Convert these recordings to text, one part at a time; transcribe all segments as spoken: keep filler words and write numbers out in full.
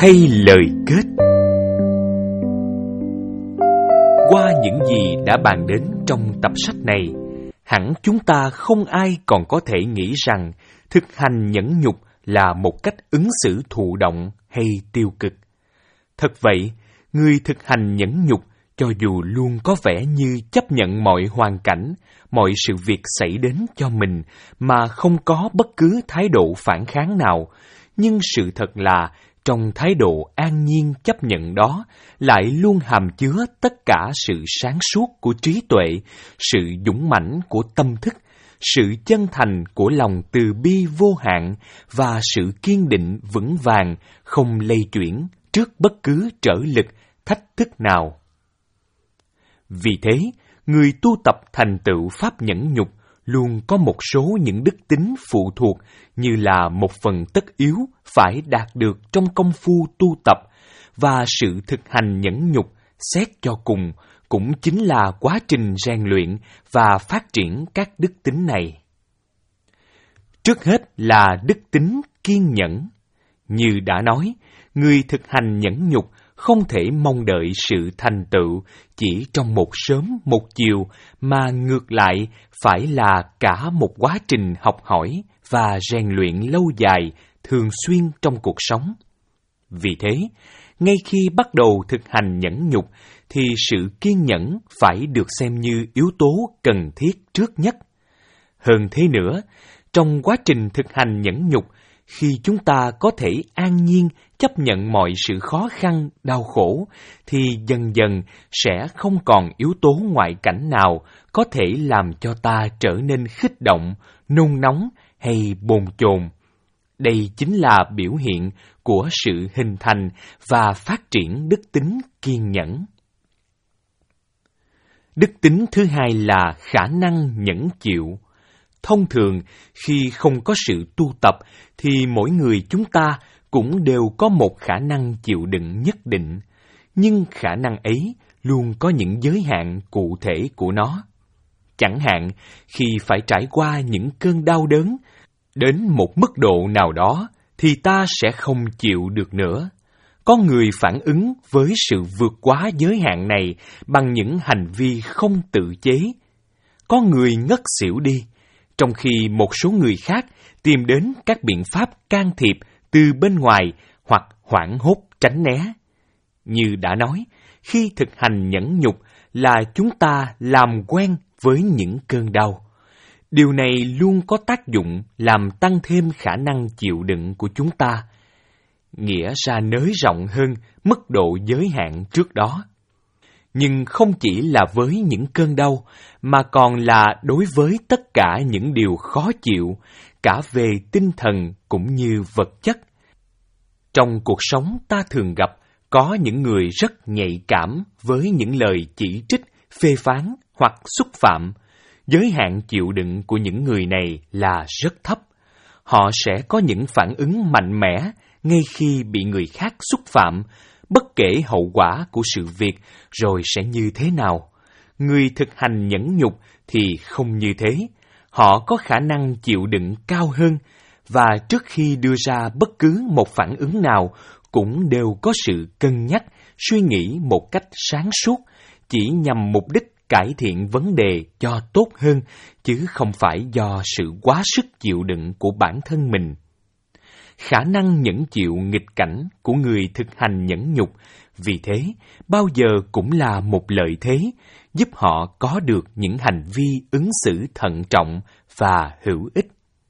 hay lời kết. Qua những gì đã bàn đến trong tập sách này, hẳn chúng ta không ai còn có thể nghĩ rằng thực hành nhẫn nhục là một cách ứng xử thụ động hay tiêu cực. Thật vậy, người thực hành nhẫn nhục cho dù luôn có vẻ như chấp nhận mọi hoàn cảnh, mọi sự việc xảy đến cho mình mà không có bất cứ thái độ phản kháng nào, nhưng sự thật là trong thái độ an nhiên chấp nhận đó lại luôn hàm chứa tất cả sự sáng suốt của trí tuệ, sự dũng mãnh của tâm thức, sự chân thành của lòng từ bi vô hạn và sự kiên định vững vàng, không lay chuyển trước bất cứ trở lực, thách thức nào. Vì thế, người tu tập thành tựu pháp nhẫn nhục luôn có một số những đức tính phụ thuộc như là một phần tất yếu phải đạt được trong công phu tu tập, và sự thực hành nhẫn nhục xét cho cùng cũng chính là quá trình rèn luyện và phát triển các đức tính này. Trước hết là đức tính kiên nhẫn. Như đã nói, người thực hành nhẫn nhục không thể mong đợi sự thành tựu chỉ trong một sớm một chiều, mà ngược lại phải là cả một quá trình học hỏi và rèn luyện lâu dài, thường xuyên trong cuộc sống. Vì thế, ngay khi bắt đầu thực hành nhẫn nhục, thì sự kiên nhẫn phải được xem như yếu tố cần thiết trước nhất. Hơn thế nữa, trong quá trình thực hành nhẫn nhục, khi chúng ta có thể an nhiên chấp nhận mọi sự khó khăn, đau khổ, thì dần dần sẽ không còn yếu tố ngoại cảnh nào có thể làm cho ta trở nên khích động, nôn nóng hay bồn chồn. Đây chính là biểu hiện của sự hình thành và phát triển đức tính kiên nhẫn. Đức tính thứ hai là khả năng nhẫn chịu. Thông thường, khi không có sự tu tập, thì mỗi người chúng ta cũng đều có một khả năng chịu đựng nhất định, nhưng khả năng ấy luôn có những giới hạn cụ thể của nó. Chẳng hạn, khi phải trải qua những cơn đau đớn, đến một mức độ nào đó, thì ta sẽ không chịu được nữa. Có người phản ứng với sự vượt quá giới hạn này bằng những hành vi không tự chế. Có người ngất xỉu đi, trong khi một số người khác tìm đến các biện pháp can thiệp từ bên ngoài hoặc hoảng hốt tránh né. Như đã nói, khi thực hành nhẫn nhục là chúng ta làm quen với những cơn đau. Điều này luôn có tác dụng làm tăng thêm khả năng chịu đựng của chúng ta, nghĩa ra nới rộng hơn mức độ giới hạn trước đó. Nhưng không chỉ là với những cơn đau, mà còn là đối với tất cả những điều khó chịu, cả về tinh thần cũng như vật chất. Trong cuộc sống ta thường gặp có những người rất nhạy cảm với những lời chỉ trích, phê phán hoặc xúc phạm. Giới hạn chịu đựng của những người này là rất thấp. Họ sẽ có những phản ứng mạnh mẽ ngay khi bị người khác xúc phạm, bất kể hậu quả của sự việc rồi sẽ như thế nào. Người thực hành nhẫn nhục thì không như thế. Họ có khả năng chịu đựng cao hơn, và trước khi đưa ra bất cứ một phản ứng nào cũng đều có sự cân nhắc, suy nghĩ một cách sáng suốt, chỉ nhằm mục đích cải thiện vấn đề cho tốt hơn, chứ không phải do sự quá sức chịu đựng của bản thân mình. Khả năng nhẫn chịu nghịch cảnh của người thực hành nhẫn nhục, vì thế, bao giờ cũng là một lợi thế, giúp họ có được những hành vi ứng xử thận trọng và hữu ích.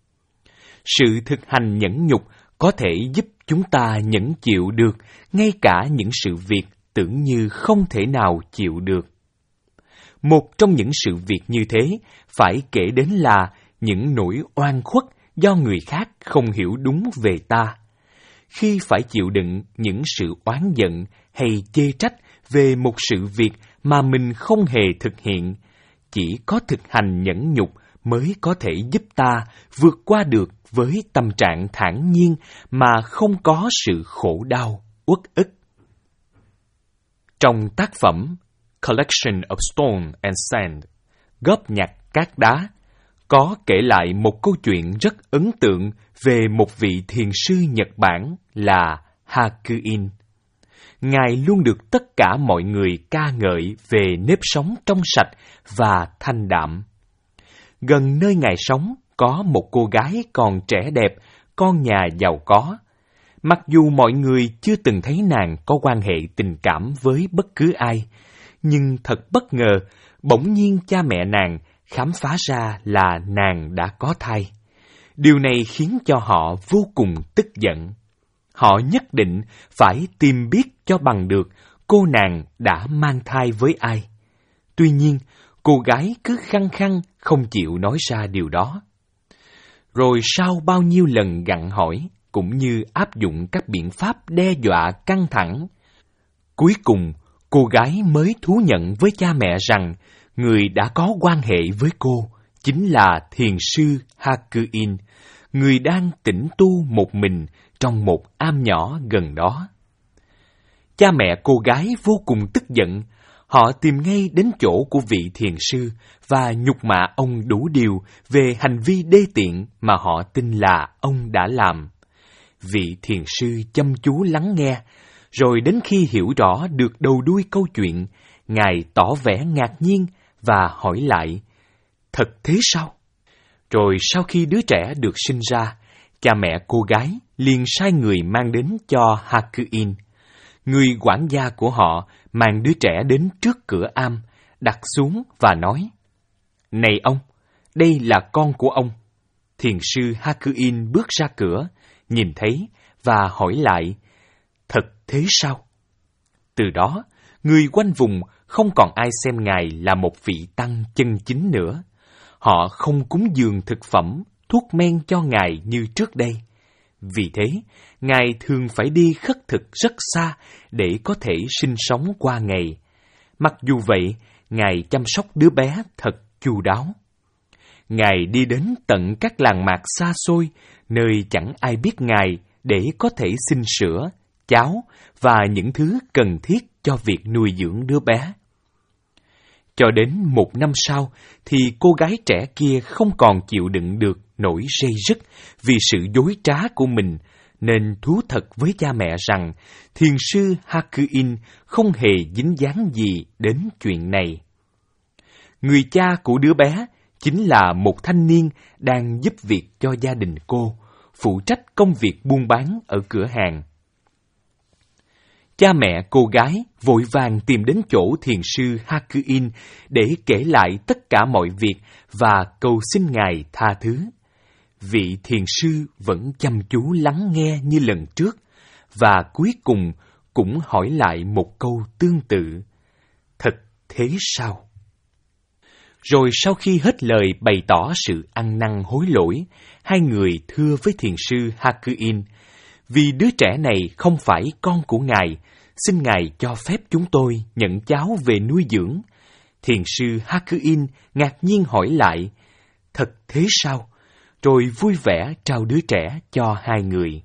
Sự thực hành nhẫn nhục có thể giúp chúng ta nhẫn chịu được ngay cả những sự việc tưởng như không thể nào chịu được. Một trong những sự việc như thế phải kể đến là những nỗi oan khuất do người khác không hiểu đúng về ta. Khi phải chịu đựng những sự oán giận hay chê trách về một sự việc mà mình không hề thực hiện, chỉ có thực hành nhẫn nhục mới có thể giúp ta vượt qua được với tâm trạng thản nhiên mà không có sự khổ đau, uất ức. Trong tác phẩm Collection of Stone and Sand, góp nhặt cát đá, có kể lại một câu chuyện rất ấn tượng về một vị thiền sư Nhật Bản là Ha-cư-in. Ngài luôn được tất cả mọi người ca ngợi về nếp sống trong sạch và thanh đạm. Gần nơi Ngài sống có một cô gái còn trẻ đẹp, con nhà giàu có. Mặc dù mọi người chưa từng thấy nàng có quan hệ tình cảm với bất cứ ai, nhưng thật bất ngờ, bỗng nhiên cha mẹ nàng khám phá ra là nàng đã có thai. Điều này khiến cho họ vô cùng tức giận. Họ nhất định phải tìm biết cho bằng được cô nàng đã mang thai với ai. Tuy nhiên, cô gái cứ khăng khăng không chịu nói ra điều đó. Rồi sau bao nhiêu lần gặng hỏi, cũng như áp dụng các biện pháp đe dọa căng thẳng, cuối cùng cô gái mới thú nhận với cha mẹ rằng người đã có quan hệ với cô chính là thiền sư Ha-cư-in, người đang tĩnh tu một mình trong một am nhỏ gần đó. Cha mẹ cô gái vô cùng tức giận. Họ tìm ngay đến chỗ của vị thiền sư và nhục mạ ông đủ điều về hành vi đê tiện mà họ tin là ông đã làm. Vị thiền sư chăm chú lắng nghe, rồi đến khi hiểu rõ được đầu đuôi câu chuyện, Ngài tỏ vẻ ngạc nhiên và hỏi lại, thật thế sao? Rồi sau khi đứa trẻ được sinh ra, cha mẹ cô gái liền sai người mang đến cho Ha-cư-in. Người quản gia của họ mang đứa trẻ đến trước cửa am, đặt xuống và nói, này ông, đây là con của ông. Thiền sư Ha-cư-in bước ra cửa, nhìn thấy và hỏi lại, thật thế sao? Từ đó, người quanh vùng không còn ai xem Ngài là một vị tăng chân chính nữa. Họ không cúng dường thực phẩm, thuốc men cho Ngài như trước đây. Vì thế, Ngài thường phải đi khất thực rất xa để có thể sinh sống qua ngày. Mặc dù vậy, Ngài chăm sóc đứa bé thật chu đáo. Ngài đi đến tận các làng mạc xa xôi, nơi chẳng ai biết Ngài, để có thể xin sữa, cháo và những thứ cần thiết cho việc nuôi dưỡng đứa bé. Cho đến một năm sau, thì cô gái trẻ kia không còn chịu đựng được nỗi day dứt vì sự dối trá của mình, nên thú thật với cha mẹ rằng thiền sư Ha-cư-in không hề dính dáng gì đến chuyện này. Người cha của đứa bé chính là một thanh niên đang giúp việc cho gia đình cô, phụ trách công việc buôn bán ở cửa hàng. Cha mẹ cô gái vội vàng tìm đến chỗ thiền sư Ha-cư-in để kể lại tất cả mọi việc và cầu xin Ngài tha thứ. Vị thiền sư vẫn chăm chú lắng nghe như lần trước, và cuối cùng cũng hỏi lại một câu tương tự. Thật thế sao? Rồi sau khi hết lời bày tỏ sự ăn năn hối lỗi, hai người thưa với thiền sư Ha-cư-in, vì đứa trẻ này không phải con của Ngài, xin Ngài cho phép chúng tôi nhận cháu về nuôi dưỡng. Thiền sư Ha-cư-in ngạc nhiên hỏi lại, thật thế sao? Rồi vui vẻ trao đứa trẻ cho hai người.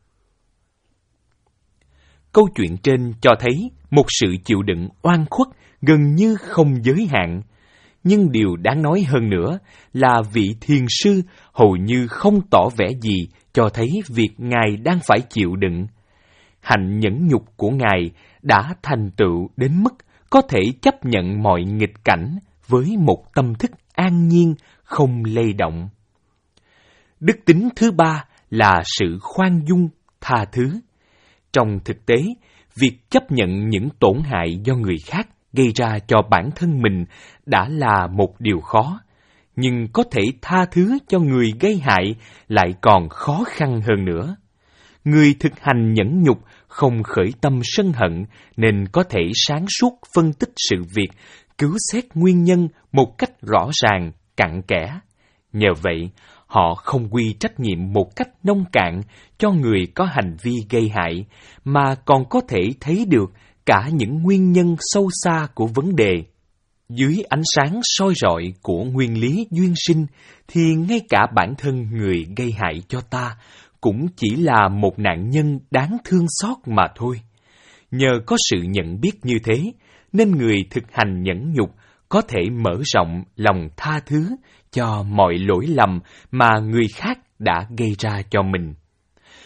Câu chuyện trên cho thấy một sự chịu đựng oan khuất gần như không giới hạn. Nhưng điều đáng nói hơn nữa là vị thiền sư hầu như không tỏ vẻ gì cho thấy việc Ngài đang phải chịu đựng. Hạnh nhẫn nhục của Ngài đã thành tựu đến mức có thể chấp nhận mọi nghịch cảnh với một tâm thức an nhiên, không lay động. Đức tính thứ ba là sự khoan dung, tha thứ. Trong thực tế, việc chấp nhận những tổn hại do người khác gây ra cho bản thân mình đã là một điều khó, nhưng có thể tha thứ cho người gây hại lại còn khó khăn hơn nữa. Người thực hành nhẫn nhục không khởi tâm sân hận nên có thể sáng suốt phân tích sự việc, cứu xét nguyên nhân một cách rõ ràng, cặn kẽ. Nhờ vậy, họ không quy trách nhiệm một cách nông cạn cho người có hành vi gây hại, mà còn có thể thấy được cả những nguyên nhân sâu xa của vấn đề. Dưới ánh sáng soi rọi của nguyên lý duyên sinh, thì ngay cả bản thân người gây hại cho ta cũng chỉ là một nạn nhân đáng thương xót mà thôi. Nhờ có sự nhận biết như thế, nên người thực hành nhẫn nhục có thể mở rộng lòng tha thứ cho mọi lỗi lầm mà người khác đã gây ra cho mình.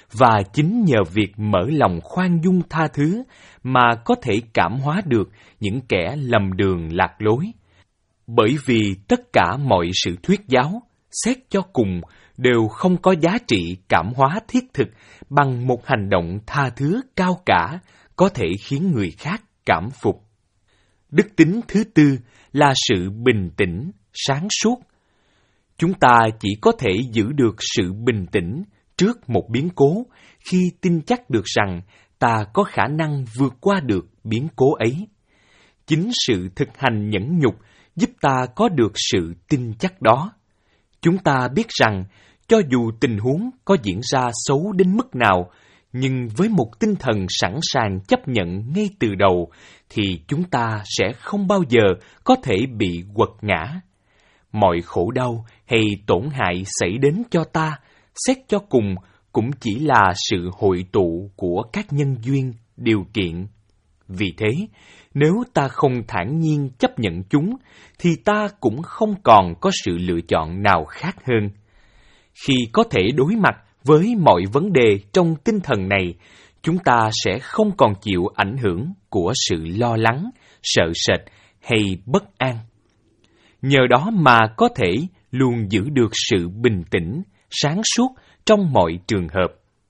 và chính nhờ việc mở lòng khoan dung tha thứ mà có thể cảm hóa được những kẻ lầm đường lạc lối. Bởi vì tất cả mọi sự thuyết giáo, xét cho cùng, đều không có giá trị cảm hóa thiết thực bằng một hành động tha thứ cao cả có thể khiến người khác cảm phục. Đức tính thứ tư là sự bình tĩnh, sáng suốt. Chúng ta chỉ có thể giữ được sự bình tĩnh trước một biến cố khi tin chắc được rằng ta có khả năng vượt qua được biến cố ấy. Chính sự thực hành nhẫn nhục giúp ta có được sự tin chắc đó. Chúng ta biết rằng, cho dù tình huống có diễn ra xấu đến mức nào, nhưng với một tinh thần sẵn sàng chấp nhận ngay từ đầu, thì chúng ta sẽ không bao giờ có thể bị quật ngã. Mọi khổ đau hay tổn hại xảy đến cho ta, xét cho cùng, cũng chỉ là sự hội tụ của các nhân duyên, điều kiện. Vì thế, nếu ta không thản nhiên chấp nhận chúng, thì ta cũng không còn có sự lựa chọn nào khác hơn. Khi có thể đối mặt với mọi vấn đề trong tinh thần này, chúng ta sẽ không còn chịu ảnh hưởng của sự lo lắng, sợ sệt hay bất an. Nhờ đó mà có thể luôn giữ được sự bình tĩnh, sáng suốt trong mọi trường hợp.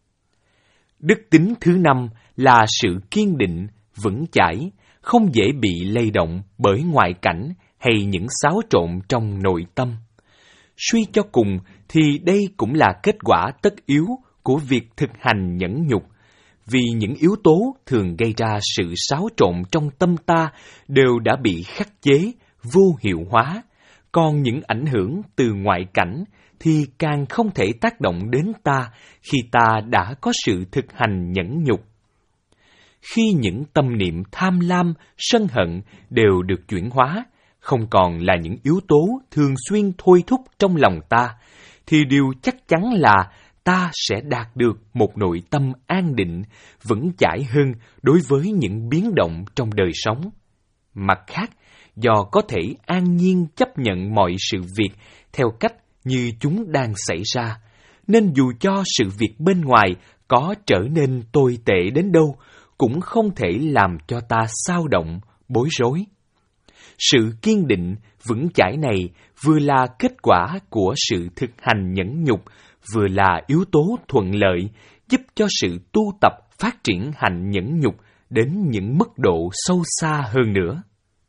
Đức tính thứ năm là sự kiên định, vững chãi, không dễ bị lay động bởi ngoại cảnh hay những xáo trộn trong nội tâm. Suy cho cùng thì đây cũng là kết quả tất yếu của việc thực hành nhẫn nhục, vì những yếu tố thường gây ra sự xáo trộn trong tâm ta đều đã bị khắc chế, vô hiệu hóa, còn những ảnh hưởng từ ngoại cảnh thì càng không thể tác động đến ta khi ta đã có sự thực hành nhẫn nhục. Khi những tâm niệm tham lam, sân hận đều được chuyển hóa, không còn là những yếu tố thường xuyên thôi thúc trong lòng ta, thì điều chắc chắn là ta sẽ đạt được một nội tâm an định, vững chãi hơn đối với những biến động trong đời sống. Mặt khác, do có thể an nhiên chấp nhận mọi sự việc theo cách như chúng đang xảy ra, nên dù cho sự việc bên ngoài có trở nên tồi tệ đến đâu, cũng không thể làm cho ta xao động, bối rối. Sự kiên định, vững chãi này vừa là kết quả của sự thực hành nhẫn nhục, vừa là yếu tố thuận lợi giúp cho sự tu tập phát triển hạnh nhẫn nhục đến những mức độ sâu xa hơn nữa.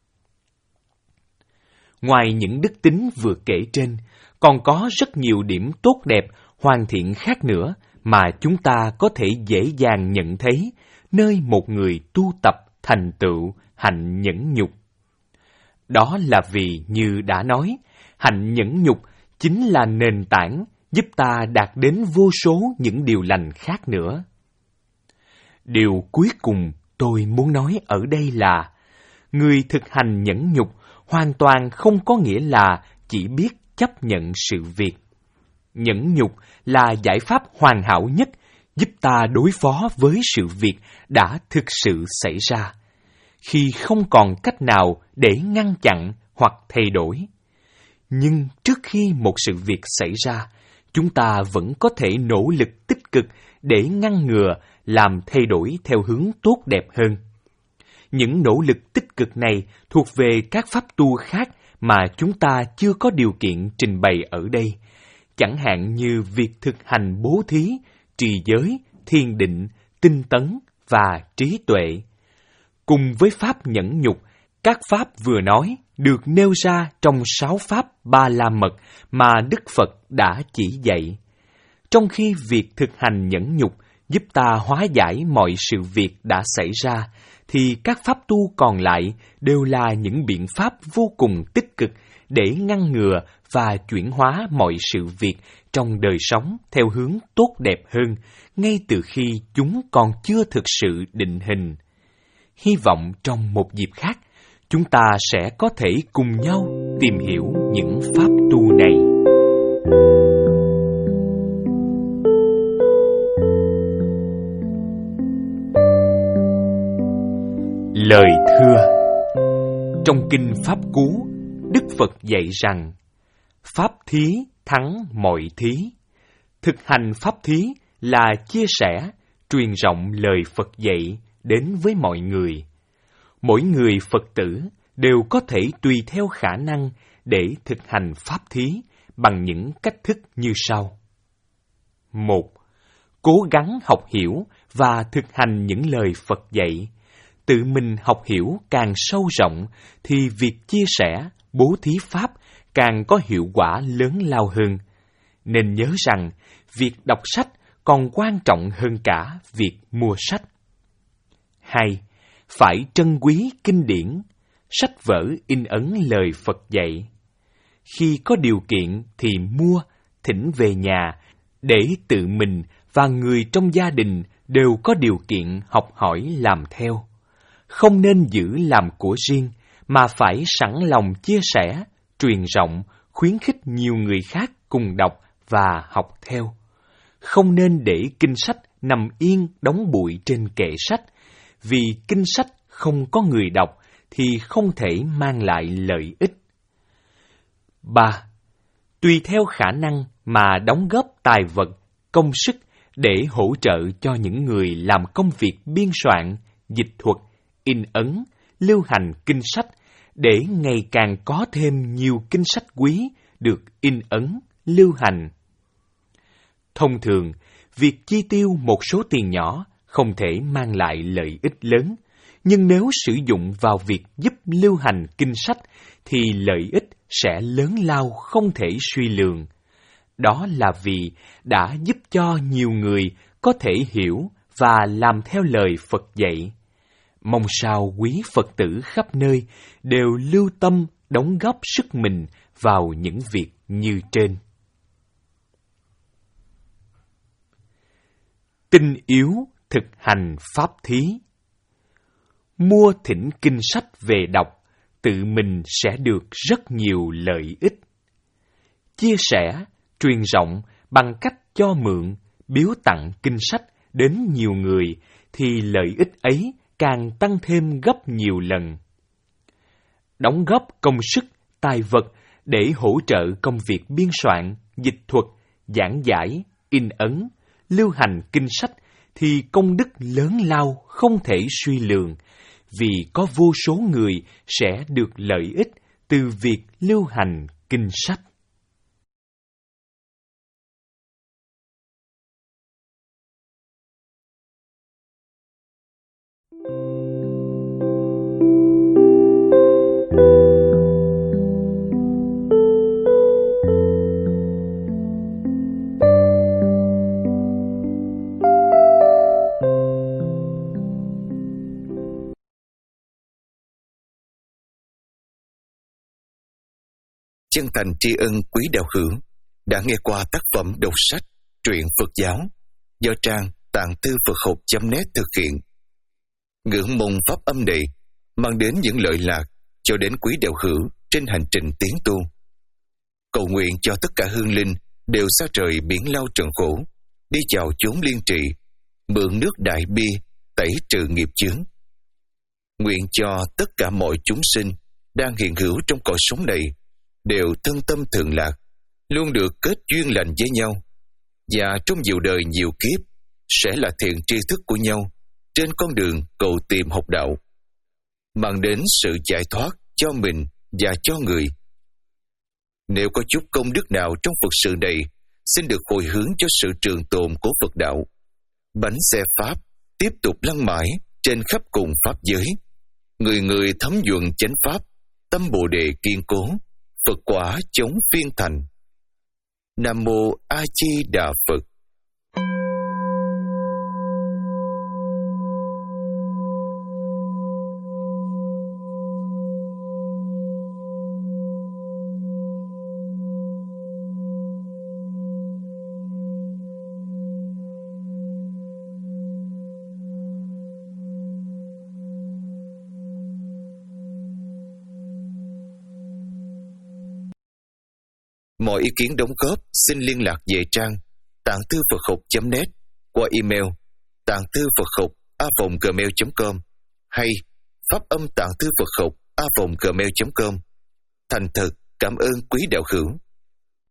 Ngoài những đức tính vừa kể trên, còn có rất nhiều điểm tốt đẹp, hoàn thiện khác nữa mà chúng ta có thể dễ dàng nhận thấy nơi một người tu tập thành tựu hạnh nhẫn nhục. Đó là vì, như đã nói, hạnh nhẫn nhục chính là nền tảng giúp ta đạt đến vô số những điều lành khác nữa. Điều cuối cùng tôi muốn nói ở đây là, người thực hành nhẫn nhục hoàn toàn không có nghĩa là chỉ biết chấp nhận sự việc. Nhẫn nhục là giải pháp hoàn hảo nhất giúp ta đối phó với sự việc đã thực sự xảy ra, khi không còn cách nào để ngăn chặn hoặc thay đổi. Nhưng trước khi một sự việc xảy ra, chúng ta vẫn có thể nỗ lực tích cực để ngăn ngừa, làm thay đổi theo hướng tốt đẹp hơn. Những nỗ lực tích cực này thuộc về các pháp tu khác mà chúng ta chưa có điều kiện trình bày ở đây, chẳng hạn như việc thực hành bố thí, trì giới, thiền định, tinh tấn và trí tuệ. Cùng với pháp nhẫn nhục, các pháp vừa nói được nêu ra trong sáu pháp Ba La Mật mà Đức Phật đã chỉ dạy. Trong khi việc thực hành nhẫn nhục giúp ta hóa giải mọi sự việc đã xảy ra, thì các pháp tu còn lại đều là những biện pháp vô cùng tích cực để ngăn ngừa và chuyển hóa mọi sự việc trong đời sống theo hướng tốt đẹp hơn, ngay từ khi chúng còn chưa thực sự định hình. Hy vọng trong một dịp khác, chúng ta sẽ có thể cùng nhau tìm hiểu những pháp tu này. Lời thưa. Trong Kinh Pháp Cú, Đức Phật dạy rằng, pháp thí thắng mọi thí. Thực hành pháp thí là chia sẻ, truyền rộng lời Phật dạy đến với mọi người. Mỗi người Phật tử đều có thể tùy theo khả năng để thực hành pháp thí bằng những cách thức như sau. Một, cố gắng học hiểu và thực hành những lời Phật dạy. Tự mình học hiểu càng sâu rộng thì việc chia sẻ, bố thí pháp càng có hiệu quả lớn lao hơn. Nên nhớ rằng, việc đọc sách còn quan trọng hơn cả việc mua sách. Hai, phải trân quý kinh điển, sách vở in ấn lời Phật dạy. Khi có điều kiện thì mua, thỉnh về nhà, để tự mình và người trong gia đình đều có điều kiện học hỏi làm theo. Không nên giữ làm của riêng, mà phải sẵn lòng chia sẻ, truyền rộng, khuyến khích nhiều người khác cùng đọc và học theo. Không nên để kinh sách nằm yên đóng bụi trên kệ sách, vì kinh sách không có người đọc thì không thể mang lại lợi ích. Ba. Tùy theo khả năng mà đóng góp tài vật, công sức để hỗ trợ cho những người làm công việc biên soạn, dịch thuật, in ấn, lưu hành kinh sách, để ngày càng có thêm nhiều kinh sách quý được in ấn, lưu hành. Thông thường, việc chi tiêu một số tiền nhỏ không thể mang lại lợi ích lớn, nhưng nếu sử dụng vào việc giúp lưu hành kinh sách thì lợi ích sẽ lớn lao không thể suy lường. Đó là vì đã giúp cho nhiều người có thể hiểu và làm theo lời Phật dạy. Mong sao quý Phật tử khắp nơi đều lưu tâm đóng góp sức mình vào những việc như trên. Tinh yếu thực hành pháp thí. Mua thỉnh kinh sách về đọc, tự mình sẽ được rất nhiều lợi ích. Chia sẻ, truyền rộng bằng cách cho mượn, biếu tặng kinh sách đến nhiều người thì lợi ích ấy càng tăng thêm gấp nhiều lần. Đóng góp công sức, tài vật để hỗ trợ công việc biên soạn, dịch thuật, giảng giải, in ấn, lưu hành kinh sách thì công đức lớn lao không thể suy lường, vì có vô số người sẽ được lợi ích từ việc lưu hành kinh sách. Chân thành tri ân quý đạo hữu đã nghe qua tác phẩm đọc sách truyện Phật giáo do trang tạng thư Phật học chấm net thực hiện. Ngưỡng mong pháp âm này mang đến những lợi lạc cho đến quý đạo hữu trên hành trình tiến tu. Cầu nguyện cho tất cả hương linh đều xa trời biển lao trần khổ, đi chào chốn liên trị, mượn nước đại bi tẩy trừ nghiệp chướng. Nguyện cho tất cả mọi chúng sinh đang hiện hữu trong cõi sống này đều thân tâm thường lạc, luôn được kết duyên lành với nhau, và trong nhiều đời nhiều kiếp sẽ là thiện tri thức của nhau trên con đường cầu tìm học đạo, mang đến sự giải thoát cho mình và cho người. Nếu có chút công đức nào trong Phật sự này, xin được hồi hướng cho sự trường tồn của Phật đạo. Bánh xe Pháp tiếp tục lăn mãi trên khắp cùng Pháp giới. Người người thấm nhuận chánh Pháp, tâm Bồ Đề kiên cố, Phật quả chống phiên thành. Nam Mô A Di Đà Phật. Mọi ý kiến đóng góp xin liên lạc về trang tạng thư Phật học chấm net qua email tạng thư Phật học a vòng gmail chấm com hay pháp âm tạng thư Phật học a vòng gmail chấm com. Thành thật cảm ơn quý đạo hữu.